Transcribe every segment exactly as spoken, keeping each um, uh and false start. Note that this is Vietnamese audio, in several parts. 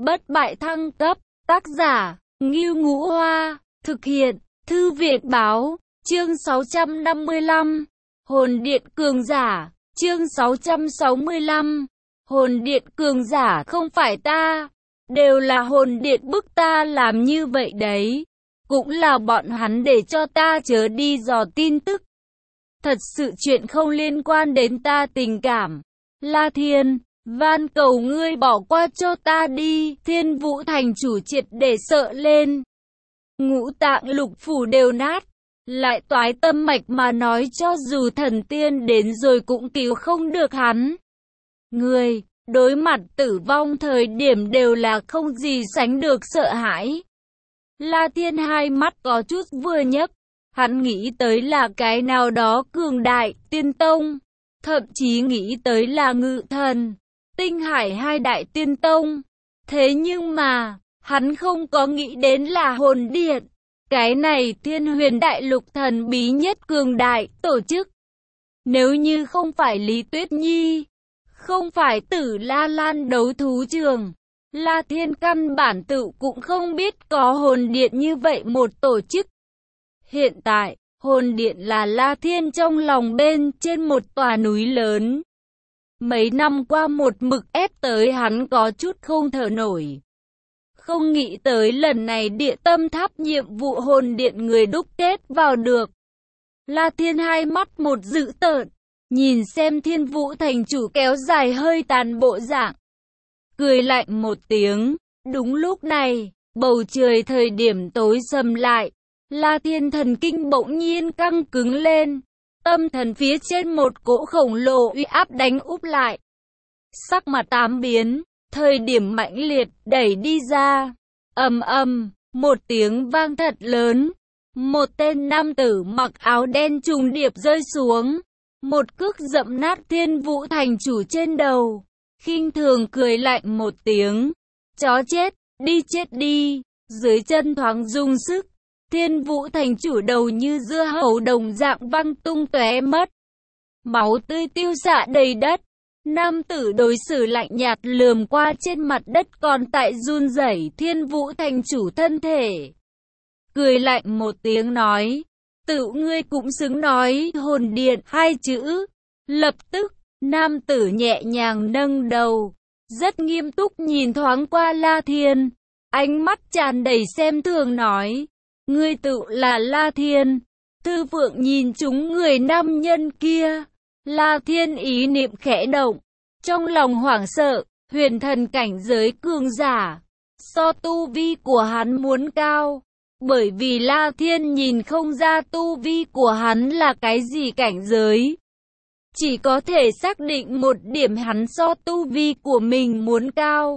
bất bại thăng cấp, tác giả, Ngưu Ngũ Hoa, thực hiện, Thư viện báo, chương sáu trăm năm mươi lăm, Hồn Điện Cường Giả, chương sáu trăm sáu mươi lăm, Hồn Điện Cường Giả không phải ta, đều là hồn điện bức ta làm như vậy đấy, cũng là bọn hắn để cho ta chớ đi dò tin tức. Thật sự chuyện không liên quan đến ta tình cảm. La Thiên, van cầu ngươi bỏ qua cho ta đi. Thiên Vũ thành chủ triệt để sợ lên. Ngũ tạng lục phủ đều nát. Lại toái tâm mạch mà nói cho dù thần tiên đến rồi cũng cứu không được hắn. Ngươi, đối mặt tử vong thời điểm đều là không gì sánh được sợ hãi. La Thiên hai mắt có chút vừa nhấc. Hắn nghĩ tới là cái nào đó cường đại, tiên tông, thậm chí nghĩ tới là ngự thần, tinh hải hai đại tiên tông. Thế nhưng mà, hắn không có nghĩ đến là hồn điện, cái này thiên huyền đại lục thần bí nhất cường đại, tổ chức. Nếu như không phải Lý Tuyết Nhi, không phải Tử La Lan đấu thú trường, La Thiên căn bản tự cũng không biết có hồn điện như vậy một tổ chức. Hiện tại, hồn điện là La Thiên trong lòng bên trên một tòa núi lớn. Mấy năm qua một mực ép tới hắn có chút không thở nổi. Không nghĩ tới lần này địa tâm tháp nhiệm vụ hồn điện người đúc kết vào được. La Thiên hai mắt một dữ tợn, nhìn xem Thiên Vũ thành chủ kéo dài hơi tàn bộ dạng. Cười lạnh một tiếng, đúng lúc này, bầu trời thời điểm tối sầm lại. La Thiên thần kinh bỗng nhiên căng cứng lên, tâm thần phía trên một cỗ khổng lồ uy áp đánh úp lại. Sắc mặt tám biến, thời điểm mãnh liệt đẩy đi ra, ầm ầm, một tiếng vang thật lớn, một tên nam tử mặc áo đen trùng điệp rơi xuống, một cước dẫm nát Thiên Vũ thành chủ trên đầu, khinh thường cười lạnh một tiếng, chó chết, đi chết đi, dưới chân thoáng dùng sức. Thiên Vũ thành chủ đầu như dưa hấu đồng dạng văng tung tóe mất. Máu tươi tiêu xạ đầy đất. Nam tử đối xử lạnh nhạt lườm qua trên mặt đất còn tại run rẩy Thiên Vũ thành chủ thân thể. Cười lạnh một tiếng nói, tự ngươi cũng xứng nói hồn điện hai chữ. Lập tức, nam tử nhẹ nhàng nâng đầu, rất nghiêm túc nhìn thoáng qua La Thiên. Ánh mắt tràn đầy xem thường nói, ngươi tự là La Thiên. Thư Phượng nhìn chúng người nam nhân kia. La Thiên ý niệm khẽ động, trong lòng hoảng sợ, huyền thần cảnh giới cường giả, so tu vi của hắn muốn cao, bởi vì La Thiên nhìn không ra tu vi của hắn là cái gì cảnh giới. Chỉ có thể xác định một điểm hắn so tu vi của mình muốn cao.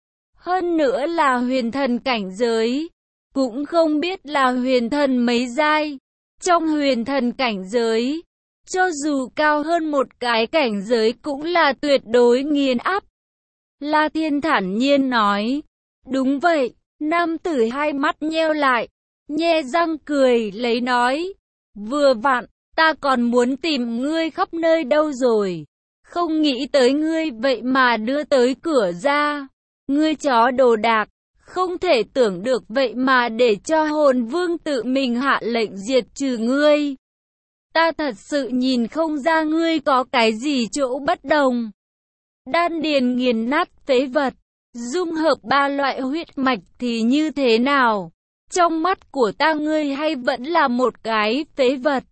Hơn nữa là huyền thần cảnh giới. Cũng không biết là huyền thần mấy giai. Trong huyền thần cảnh giới, cho dù cao hơn một cái cảnh giới cũng là tuyệt đối nghiền áp. La Thiên thản nhiên nói, đúng vậy. Nam tử hai mắt nheo lại, nhe răng cười lấy nói, vừa vặn, ta còn muốn tìm ngươi khắp nơi đâu rồi. Không nghĩ tới ngươi vậy mà đưa tới cửa ra. Ngươi chó đồ đạc. Không thể tưởng được vậy mà để cho hồn vương tự mình hạ lệnh diệt trừ ngươi. Ta thật sự nhìn không ra ngươi có cái gì chỗ bất đồng. Đan điền nghiền nát phế vật, dung hợp ba loại huyết mạch thì như thế nào? Trong mắt của ta ngươi hay vẫn là một cái phế vật?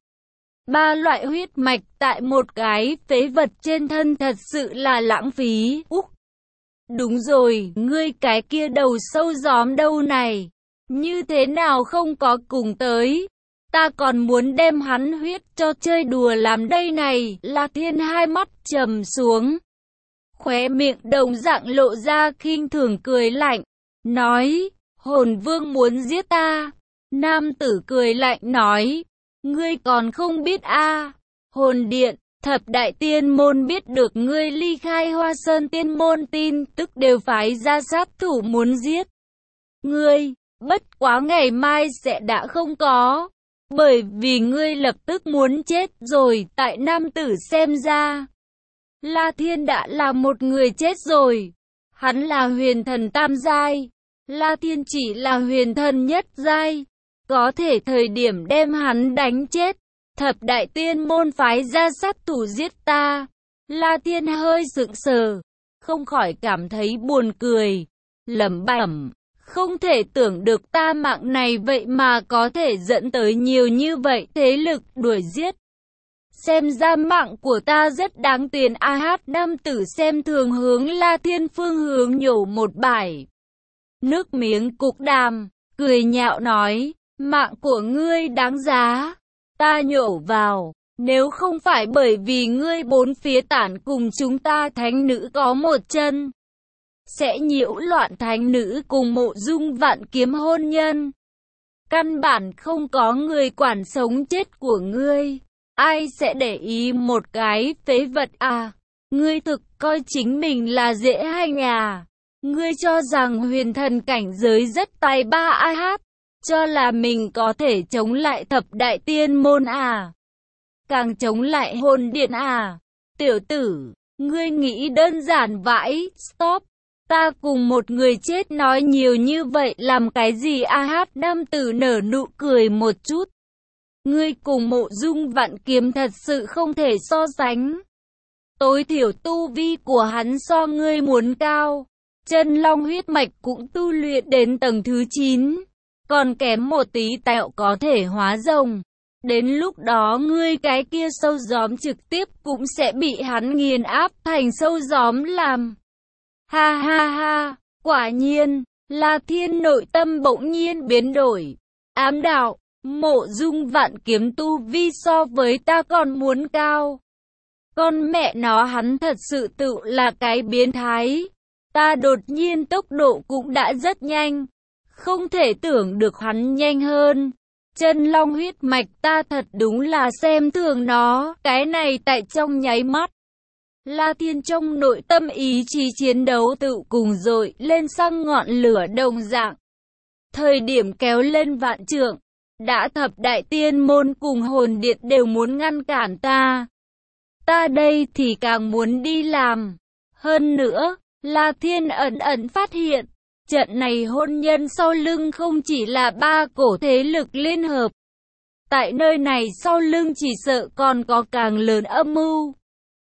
Ba loại huyết mạch tại một cái phế vật trên thân thật sự là lãng phí. Úc! Đúng rồi, ngươi cái kia đầu sâu gióm đâu này, như thế nào không có cùng tới, ta còn muốn đem hắn huyết cho chơi đùa làm đây này. La Thiên hai mắt trầm xuống, khóe miệng đồng dạng lộ ra khinh thường cười lạnh, nói, hồn vương muốn giết ta. Nam tử cười lạnh nói, ngươi còn không biết a à, hồn điện. Thập đại tiên môn biết được ngươi ly khai Hoa Sơn tiên môn tin tức đều phái ra sát thủ muốn giết ngươi, bất quá ngày mai sẽ đã không có, bởi vì ngươi lập tức muốn chết rồi. Tại nam tử xem ra, La Thiên đã là một người chết rồi. Hắn là huyền thần tam giai, La Thiên chỉ là huyền thần nhất giai, có thể thời điểm đem hắn đánh chết. Thập đại tiên môn phái ra sát thủ giết ta. La Thiên hơi sững sờ, không khỏi cảm thấy buồn cười, lẩm bẩm, không thể tưởng được ta mạng này vậy mà có thể dẫn tới nhiều như vậy thế lực đuổi giết. Xem ra mạng của ta rất đáng tiền. A Hát nam tử xem thường hướng La Thiên phương hướng nhổ một bãi nước miếng cục đàm, cười nhạo nói, mạng của ngươi đáng giá, ta nhổ vào. Nếu không phải bởi vì ngươi bốn phía tản cùng chúng ta thánh nữ có một chân, sẽ nhiễu loạn thánh nữ cùng Mộ Dung Vạn Kiếm hôn nhân. Căn bản không có người quản sống chết của ngươi. Ai sẽ để ý một cái phế vật à? Ngươi thực coi chính mình là dễ hành à? Ngươi cho rằng huyền thần cảnh giới rất tài ba A Hát, cho là mình có thể chống lại thập đại tiên môn à? Càng chống lại hồn điện à? Tiểu tử, ngươi nghĩ đơn giản vãi. Stop, ta cùng một người chết nói nhiều như vậy làm cái gì? A Hát nam tử nở nụ cười một chút. Ngươi cùng Mộ Dung Vạn Kiếm thật sự không thể so sánh. Tối thiểu tu vi của hắn so ngươi muốn cao. Chân long huyết mạch cũng tu luyện đến tầng thứ chín. Còn kém một tí tẹo có thể hóa rồng. Đến lúc đó ngươi cái kia sâu gióm trực tiếp cũng sẽ bị hắn nghiền áp thành sâu gióm làm. Ha ha ha, quả nhiên, La Thiên nội tâm bỗng nhiên biến đổi. Ám đạo, Mộ Dung Vạn Kiếm tu vi so với ta còn muốn cao. Con mẹ nó, hắn thật sự tự là cái biến thái. Ta đột nhiên tốc độ cũng đã rất nhanh, không thể tưởng được hắn nhanh hơn. Chân long huyết mạch ta thật đúng là xem thường nó. Cái này tại trong nháy mắt, La Thiên trong nội tâm ý chí chiến đấu tự cùng dội lên sang ngọn lửa đồng dạng. Thời điểm kéo lên vạn trượng, đã thập đại tiên môn cùng hồn điện đều muốn ngăn cản ta. Ta đây thì càng muốn đi làm. Hơn nữa, La Thiên ẩn ẩn phát hiện, trận này hôn nhân sau lưng không chỉ là ba cổ thế lực liên hợp. Tại nơi này sau lưng chỉ sợ còn có càng lớn âm mưu.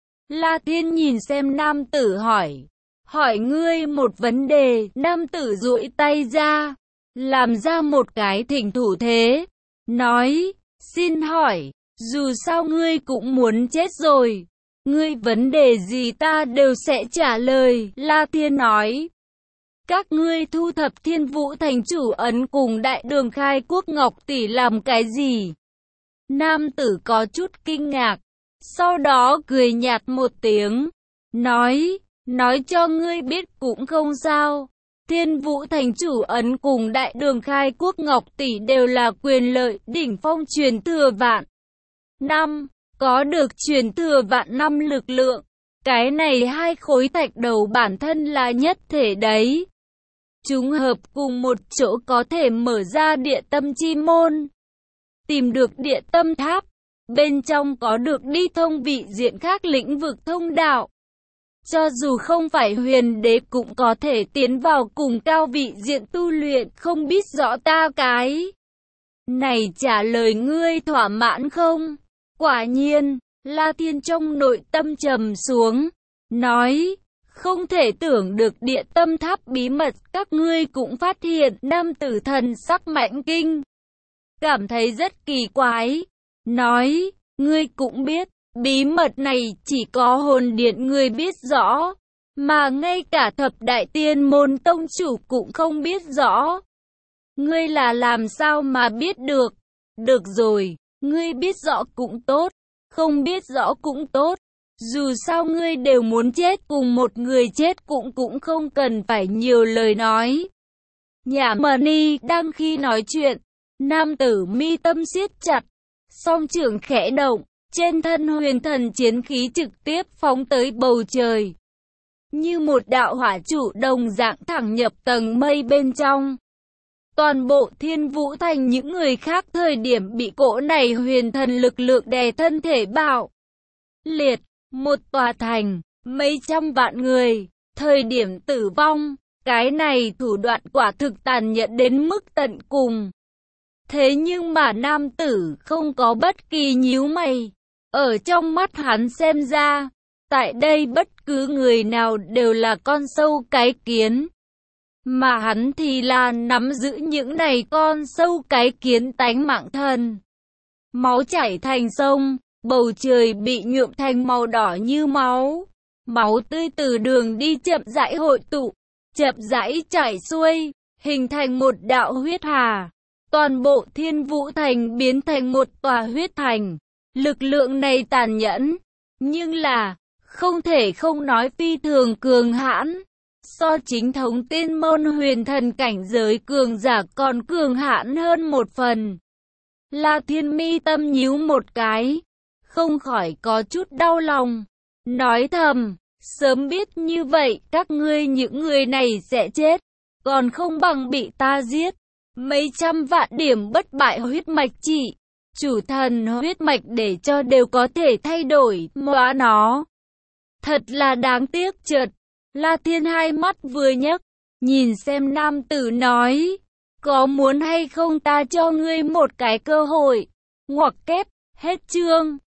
La Thiên nhìn xem nam tử hỏi. Hỏi ngươi một vấn đề. Nam tử duỗi tay ra, làm ra một cái thỉnh thủ thế. Nói, xin hỏi, dù sao ngươi cũng muốn chết rồi. Ngươi vấn đề gì ta đều sẽ trả lời. La Thiên nói. Các ngươi thu thập Thiên Vũ thành chủ ấn cùng Đại Đường Khai Quốc Ngọc tỷ làm cái gì? Nam tử có chút kinh ngạc, sau đó cười nhạt một tiếng, nói, nói cho ngươi biết cũng không sao. Thiên Vũ thành chủ ấn cùng Đại Đường Khai Quốc Ngọc tỷ đều là quyền lợi đỉnh phong truyền thừa vạn năm, có được truyền thừa vạn năm lực lượng. Cái này hai khối thạch đầu bản thân là nhất thể đấy. Chúng hợp cùng một chỗ có thể mở ra địa tâm chi môn. Tìm được địa tâm tháp, bên trong có được đi thông vị diện khác lĩnh vực thông đạo. Cho dù không phải huyền đế cũng có thể tiến vào cùng cao vị diện tu luyện. Không biết rõ ta cái này trả lời ngươi thỏa mãn không? Quả nhiên, La Thiên trong nội tâm trầm xuống, nói, không thể tưởng được địa tâm tháp bí mật các ngươi cũng phát hiện. Nam tử thần sắc mãnh kinh, cảm thấy rất kỳ quái, nói, ngươi cũng biết, bí mật này chỉ có hồn điện ngươi biết rõ, mà ngay cả thập đại tiên môn tông chủ cũng không biết rõ. Ngươi là làm sao mà biết được? Được rồi, ngươi biết rõ cũng tốt, không biết rõ cũng tốt. Dù sao ngươi đều muốn chết cùng một người chết cũng cũng không cần phải nhiều lời nói. Nhã Mani đang khi nói chuyện, nam tử mi tâm siết chặt, song trưởng khẽ động, trên thân huyền thần chiến khí trực tiếp phóng tới bầu trời. Như một đạo hỏa trụ đồng dạng thẳng nhập tầng mây bên trong. Toàn bộ Thiên Vũ thành những người khác thời điểm bị cỗ này huyền thần lực lượng đè thân thể bạo liệt. Một tòa thành, mấy trăm vạn người, thời điểm tử vong. Cái này thủ đoạn quả thực tàn nhẫn đến mức tận cùng. Thế nhưng mà nam tử không có bất kỳ nhíu mày. Ở trong mắt hắn xem ra, tại đây bất cứ người nào đều là con sâu cái kiến. Mà hắn thì là nắm giữ những này con sâu cái kiến tánh mạng thần. Máu chảy thành sông, bầu trời bị nhuộm thành màu đỏ như máu. Máu tươi từ đường đi chậm rãi hội tụ, chậm rãi chảy xuôi, hình thành một đạo huyết hà. Toàn bộ Thiên Vũ Thành biến thành một tòa huyết thành. Lực lượng này tàn nhẫn, nhưng là không thể không nói phi thường cường hãn. So chính thống tiên môn huyền thần cảnh giới cường giả còn cường hãn hơn một phần. La Thiên mi tâm nhíu một cái, không khỏi có chút đau lòng. Nói thầm, sớm biết như vậy các ngươi những người này sẽ chết, còn không bằng bị ta giết. Mấy trăm vạn điểm bất bại huyết mạch trị, chủ thần huyết mạch để cho đều có thể thay đổi, móa nó. Thật là đáng tiếc. Chợt La Thiên hai mắt vừa nhấc, nhìn xem nam tử nói, có muốn hay không ta cho ngươi một cái cơ hội. Ngoặc kép, hết chương.